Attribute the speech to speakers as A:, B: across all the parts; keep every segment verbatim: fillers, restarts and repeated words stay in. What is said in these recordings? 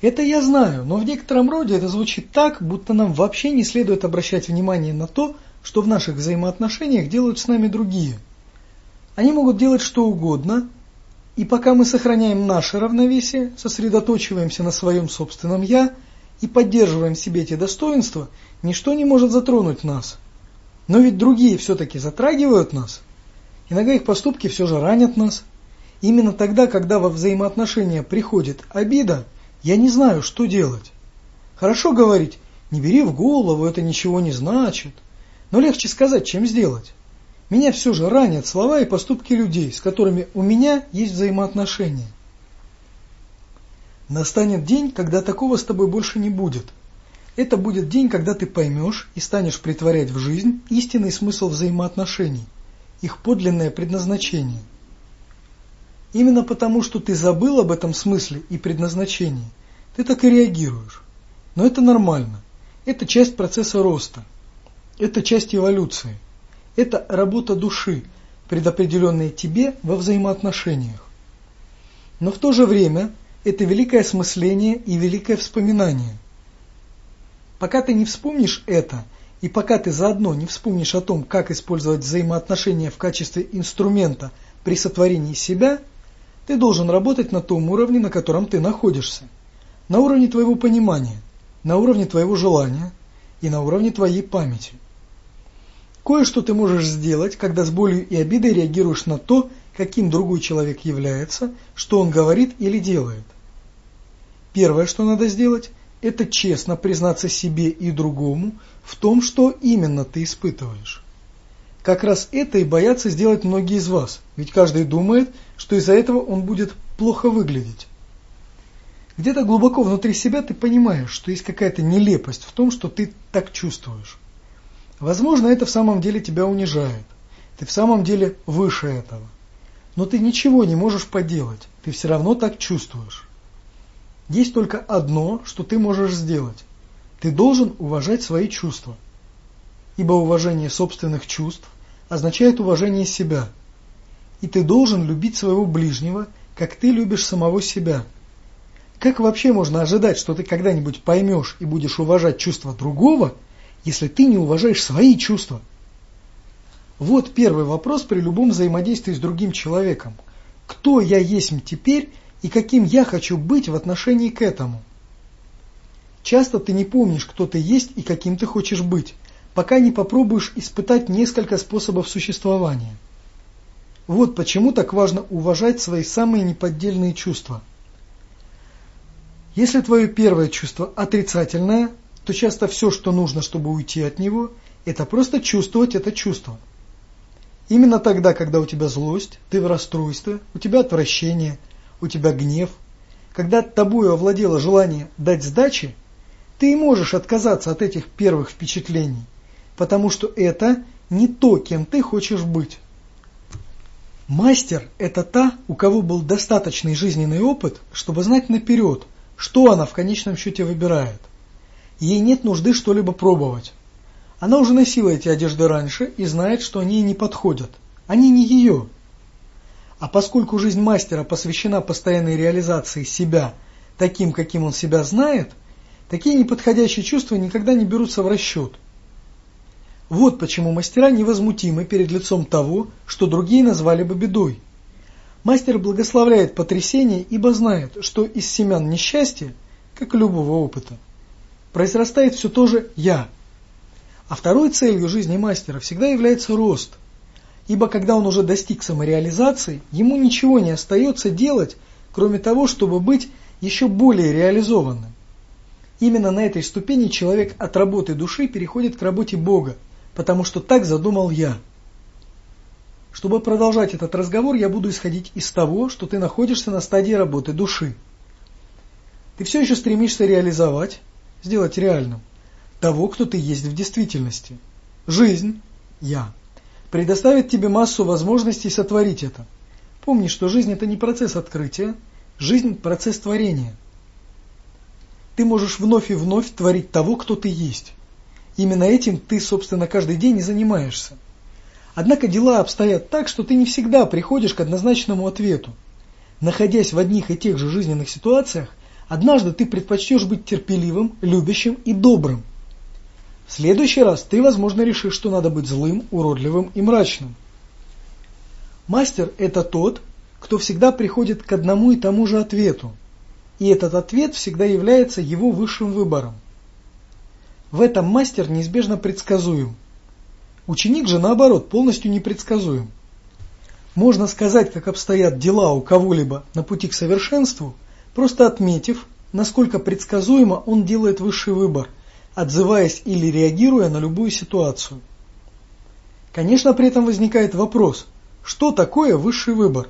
A: Это я знаю, но в некотором роде это звучит так, будто нам вообще не следует обращать внимание на то, что в наших взаимоотношениях делают с нами другие. Они могут делать что угодно, и пока мы сохраняем наше равновесие, сосредоточиваемся на своем собственном «я» и поддерживаем в себе эти достоинства, ничто не может затронуть нас. Но ведь другие все-таки затрагивают нас. Иногда их поступки все же ранят нас. Именно тогда, когда во взаимоотношения приходит обида, я не знаю, что делать. Хорошо говорить, не бери в голову, это ничего не значит. Но легче сказать, чем сделать. Меня все же ранят слова и поступки людей, с которыми у меня есть взаимоотношения. Настанет день, когда такого с тобой больше не будет. Это будет день, когда ты поймешь и станешь претворять в жизнь истинный смысл взаимоотношений, их подлинное предназначение. Именно потому, что ты забыл об этом смысле и предназначении, ты так и реагируешь. Но это нормально. Это часть процесса роста. Это часть эволюции. Это работа души, предопределенная тебе во взаимоотношениях. Но в то же время это великое осмысление и великое вспоминание. Пока ты не вспомнишь это, и пока ты заодно не вспомнишь о том, как использовать взаимоотношения в качестве инструмента при сотворении себя, ты должен работать на том уровне, на котором ты находишься. На уровне твоего понимания, на уровне твоего желания и на уровне твоей памяти. Кое-что ты можешь сделать, когда с болью и обидой реагируешь на то, каким другой человек является, что он говорит или делает. Первое, что надо сделать, это честно признаться себе и другому в том, что именно ты испытываешь. Как раз это и боятся сделать многие из вас, ведь каждый думает, что из-за этого он будет плохо выглядеть. Где-то глубоко внутри себя ты понимаешь, что есть какая-то нелепость в том, что ты так чувствуешь. Возможно, это в самом деле тебя унижает, ты в самом деле выше этого. Но ты ничего не можешь поделать, ты все равно так чувствуешь. Есть только одно, что ты можешь сделать. Ты должен уважать свои чувства. Ибо уважение собственных чувств означает уважение себя. И ты должен любить своего ближнего, как ты любишь самого себя. Как вообще можно ожидать, что ты когда-нибудь поймешь и будешь уважать чувства другого, если ты не уважаешь свои чувства? Вот первый вопрос при любом взаимодействии с другим человеком. Кто я есть теперь и каким я хочу быть в отношении к этому? Часто ты не помнишь, кто ты есть и каким ты хочешь быть, пока не попробуешь испытать несколько способов существования. Вот почему так важно уважать свои самые неподдельные чувства. Если твое первое чувство отрицательное, то часто все, что нужно, чтобы уйти от него, это просто чувствовать это чувство. Именно тогда, когда у тебя злость, ты в расстройстве, у тебя отвращение, у тебя гнев, когда тобою овладело желание дать сдачи, ты и можешь отказаться от этих первых впечатлений, потому что это не то, кем ты хочешь быть. Мастер – это та, у кого был достаточный жизненный опыт, чтобы знать наперед, что она в конечном счете выбирает. Ей нет нужды что-либо пробовать. Она уже носила эти одежды раньше и знает, что они ей не подходят. Они не ее. А поскольку жизнь мастера посвящена постоянной реализации себя таким, каким он себя знает, такие неподходящие чувства никогда не берутся в расчет. Вот почему мастера невозмутимы перед лицом того, что другие назвали бы бедой. Мастер благословляет потрясение, ибо знает, что из семян несчастья, как и любого опыта, произрастает все то же «я». А второй целью жизни мастера всегда является рост, ибо когда он уже достиг самореализации, ему ничего не остается делать, кроме того, чтобы быть еще более реализованным. Именно на этой ступени человек от работы души переходит к работе Бога, потому что так задумал я. Чтобы продолжать этот разговор, я буду исходить из того, что ты находишься на стадии работы души. Ты все еще стремишься реализовать, сделать реальным, того, кто ты есть в действительности. Жизнь, я, предоставит тебе массу возможностей сотворить это. Помни, что жизнь – это не процесс открытия, жизнь – процесс творения. Ты можешь вновь и вновь творить того, кто ты есть. Именно этим ты, собственно, каждый день и занимаешься. Однако дела обстоят так, что ты не всегда приходишь к однозначному ответу. Находясь в одних и тех же жизненных ситуациях, Однажды ты предпочтешь быть терпеливым, любящим и добрым. В следующий раз ты, возможно, решишь, что надо быть злым, уродливым и мрачным. Мастер – это тот, кто всегда приходит к одному и тому же ответу, и этот ответ всегда является его высшим выбором. В этом мастер неизбежно предсказуем. Ученик же, наоборот, полностью непредсказуем. Можно сказать, как обстоят дела у кого-либо на пути к совершенству, просто отметив, насколько предсказуемо он делает высший выбор, отзываясь или реагируя на любую ситуацию. Конечно, при этом возникает вопрос, что такое высший выбор?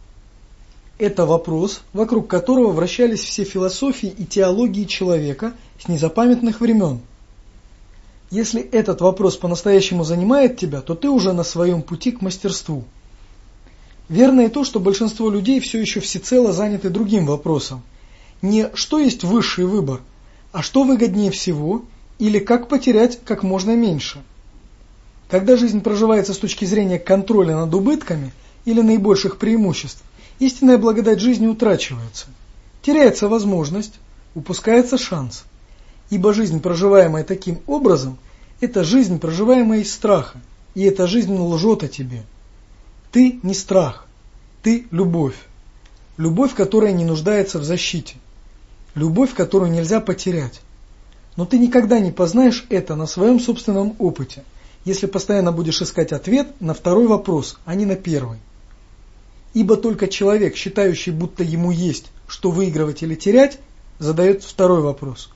A: Это вопрос, вокруг которого вращались все философии и теологии человека с незапамятных времен. Если этот вопрос по-настоящему занимает тебя, то ты уже на своем пути к мастерству. Верно и то, что большинство людей все еще всецело заняты другим вопросом. Не что есть высший выбор, а что выгоднее всего или как потерять как можно меньше. Когда жизнь проживается с точки зрения контроля над убытками или наибольших преимуществ, истинная благодать жизни утрачивается. Теряется возможность, упускается шанс. Ибо жизнь, проживаемая таким образом, это жизнь, проживаемая из страха, и эта жизнь лжет о тебе. Ты не страх, ты любовь. Любовь, которая не нуждается в защите. Любовь, которую нельзя потерять. Но ты никогда не познаешь это на своем собственном опыте, если постоянно будешь искать ответ на второй вопрос, а не на первый. Ибо только человек, считающий, будто ему есть, что выигрывать или терять, задает второй вопрос.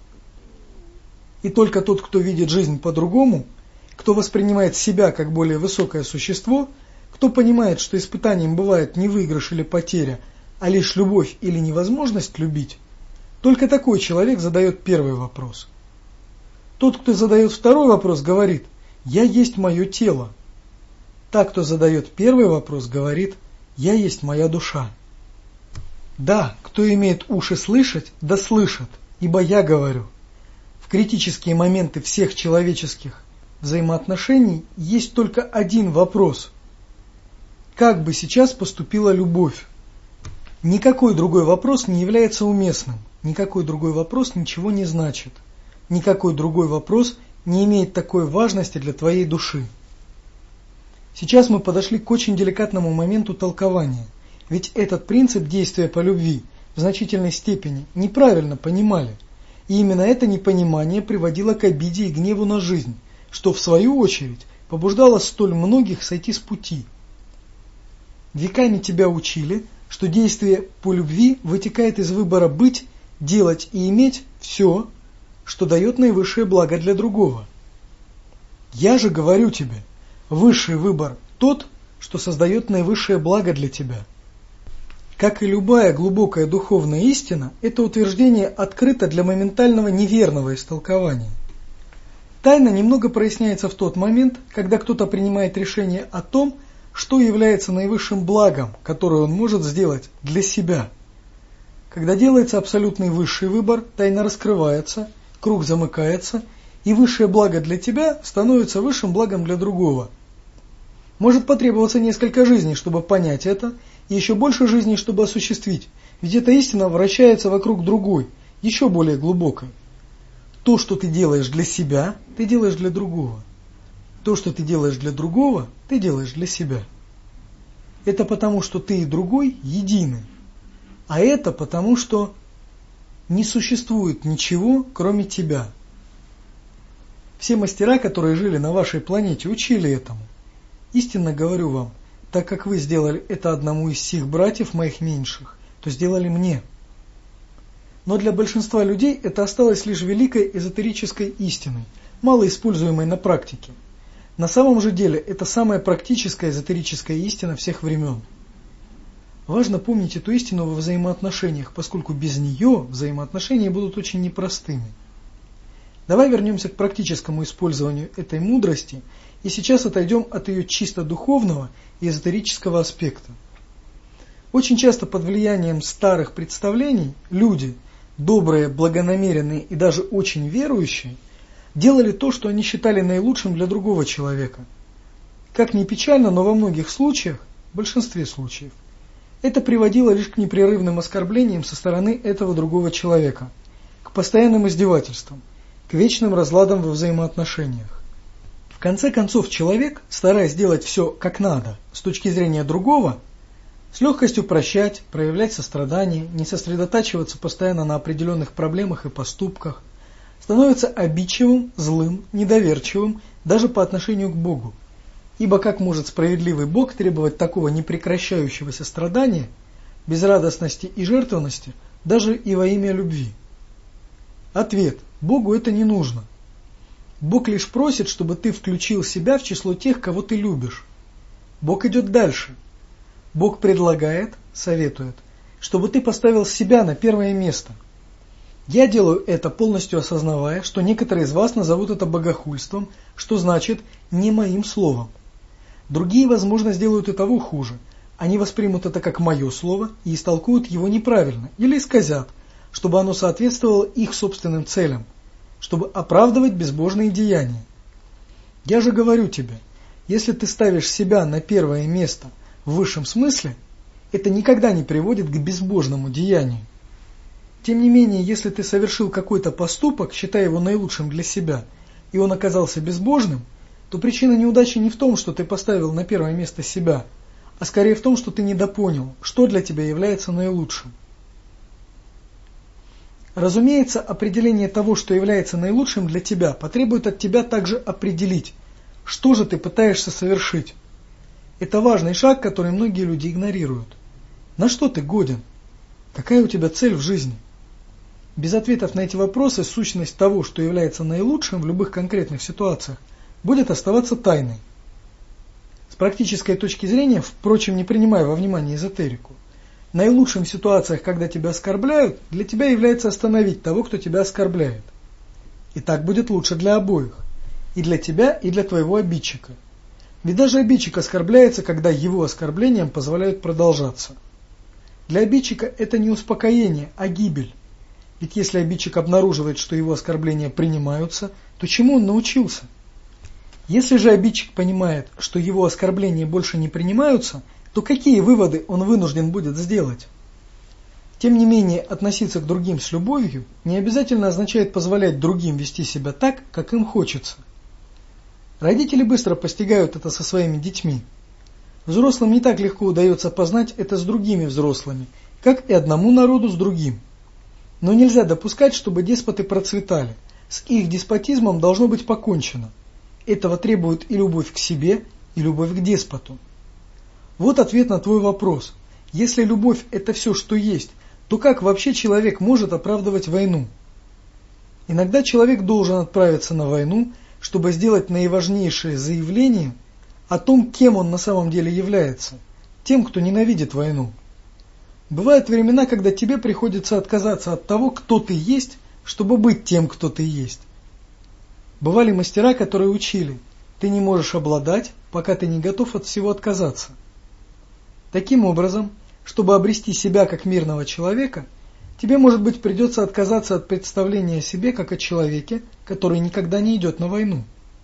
A: И только тот, кто видит жизнь по-другому, кто воспринимает себя как более высокое существо, кто понимает, что испытанием бывает не выигрыш или потеря, а лишь любовь или невозможность любить, только такой человек задает первый вопрос. Тот, кто задает второй вопрос, говорит: «Я есть мое тело». Так, кто задает первый вопрос, говорит: «Я есть моя душа». Да, кто имеет уши слышать, да слышат, ибо я говорю. В критические моменты всех человеческих взаимоотношений есть только один вопрос. Как бы сейчас поступила любовь? Никакой другой вопрос не является уместным, никакой другой вопрос ничего не значит, никакой другой вопрос не имеет такой важности для твоей души. Сейчас мы подошли к очень деликатному моменту толкования, ведь этот принцип действия по любви в значительной степени неправильно понимали, и именно это непонимание приводило к обиде и гневу на жизнь, что в свою очередь побуждало столь многих сойти с пути. Веками тебя учили, что действие по любви вытекает из выбора быть, делать и иметь все, что дает наивысшее благо для другого. Я же говорю тебе, высший выбор тот, что создает наивысшее благо для тебя. Как и любая глубокая духовная истина, это утверждение открыто для моментального неверного истолкования. Тайна немного проясняется в тот момент, когда кто-то принимает решение о том, что является наивысшим благом, которое он может сделать для себя. Когда делается абсолютный высший выбор, тайна раскрывается, круг замыкается, и высшее благо для тебя становится высшим благом для другого. Может потребоваться несколько жизней, чтобы понять это, и еще больше жизней, чтобы осуществить, ведь эта истина вращается вокруг другой, еще более глубокой. То, что ты делаешь для себя, ты делаешь для другого. То, что ты делаешь для другого, ты делаешь для себя. Это потому, что ты и другой едины. А это потому, что не существует ничего, кроме тебя. Все мастера, которые жили на вашей планете, учили этому. Истинно говорю вам, так как вы сделали это одному из сих братьев моих меньших, то сделали мне. Но для большинства людей это осталось лишь великой эзотерической истиной, мало используемой на практике. На самом же деле это самая практическая эзотерическая истина всех времен. Важно помнить эту истину во взаимоотношениях, поскольку без нее взаимоотношения будут очень непростыми. Давай вернемся к практическому использованию этой мудрости и сейчас отойдем от ее чисто духовного и эзотерического аспекта. Очень часто под влиянием старых представлений люди, добрые, благонамеренные и даже очень верующие, делали то, что они считали наилучшим для другого человека. Как ни печально, но во многих случаях, в большинстве случаев, Это приводило лишь к непрерывным оскорблениям со стороны этого другого человека, к постоянным издевательствам, к вечным разладам во взаимоотношениях. В конце концов, человек, стараясь делать все как надо с точки зрения другого, с легкостью прощать, проявлять сострадание, не сосредотачиваться постоянно на определенных проблемах и поступках, становится обидчивым, злым, недоверчивым даже по отношению к Богу. Ибо как может справедливый Бог требовать такого непрекращающегося страдания, безрадостности и жертвенности даже и во имя любви? Ответ: Богу это не нужно. Бог лишь просит, чтобы ты включил себя в число тех, кого ты любишь. Бог идет дальше. Бог предлагает, советует, чтобы ты поставил себя на первое место. Я делаю это, полностью осознавая, что некоторые из вас назовут это богохульством, что значит «не моим словом». Другие, возможно, сделают и того хуже. Они воспримут это как мое слово и истолкуют его неправильно или исказят, чтобы оно соответствовало их собственным целям, чтобы оправдывать безбожные деяния. Я же говорю тебе, если ты ставишь себя на первое место в высшем смысле, это никогда не приводит к безбожному деянию. Тем не менее, если ты совершил какой-то поступок, считая его наилучшим для себя, и он оказался безбожным, то причина неудачи не в том, что ты поставил на первое место себя, а скорее в том, что ты недопонял, что для тебя является наилучшим. Разумеется, определение того, что является наилучшим для тебя, потребует от тебя также определить, что же ты пытаешься совершить. Это важный шаг, который многие люди игнорируют. На что ты годен? Какая у тебя цель в жизни? Без ответов на эти вопросы сущность того, что является наилучшим в любых конкретных ситуациях, будет оставаться тайной. С практической точки зрения, впрочем, не принимая во внимание эзотерику, наилучшим в ситуациях, когда тебя оскорбляют, для тебя является остановить того, кто тебя оскорбляет. И так будет лучше для обоих, и для тебя, и для твоего обидчика. Ведь даже обидчик оскорбляется, когда его оскорблениям позволяют продолжаться. Для обидчика это не успокоение, а гибель. Ведь если обидчик обнаруживает, что его оскорбления принимаются, то чему он научился? Если же обидчик понимает, что его оскорбления больше не принимаются, то какие выводы он вынужден будет сделать? Тем не менее, относиться к другим с любовью не обязательно означает позволять другим вести себя так, как им хочется. Родители быстро постигают это со своими детьми. Взрослым не так легко удается познать это с другими взрослыми, как и одному народу с другим. Но нельзя допускать, чтобы деспоты процветали. С их деспотизмом должно быть покончено. Этого требует и любовь к себе, и любовь к деспоту. Вот ответ на твой вопрос. Если любовь – это все, что есть, то как вообще человек может оправдывать войну? Иногда человек должен отправиться на войну, чтобы сделать наиважнейшее заявление о том, кем он на самом деле является, тем, кто ненавидит войну. Бывают времена, когда тебе приходится отказаться от того, кто ты есть, чтобы быть тем, кто ты есть. Бывали мастера, которые учили: ты не можешь обладать, пока ты не готов от всего отказаться. Таким образом, чтобы обрести себя как мирного человека, тебе, может быть, придется отказаться от представления о себе как о человеке, который никогда не идет на войну.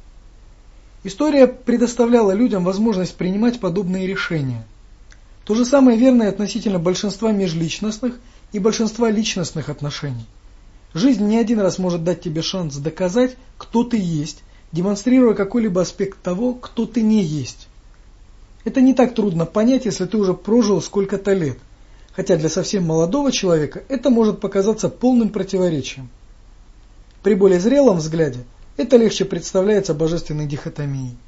A: История предоставляла людям возможность принимать подобные решения. То же самое верно и относительно большинства межличностных и большинства личностных отношений. Жизнь не один раз может дать тебе шанс доказать, кто ты есть, демонстрируя какой-либо аспект того, кто ты не есть. Это не так трудно понять, если ты уже прожил сколько-то лет, хотя для совсем молодого человека это может показаться полным противоречием. При более зрелом взгляде это легче представляется божественной дихотомией.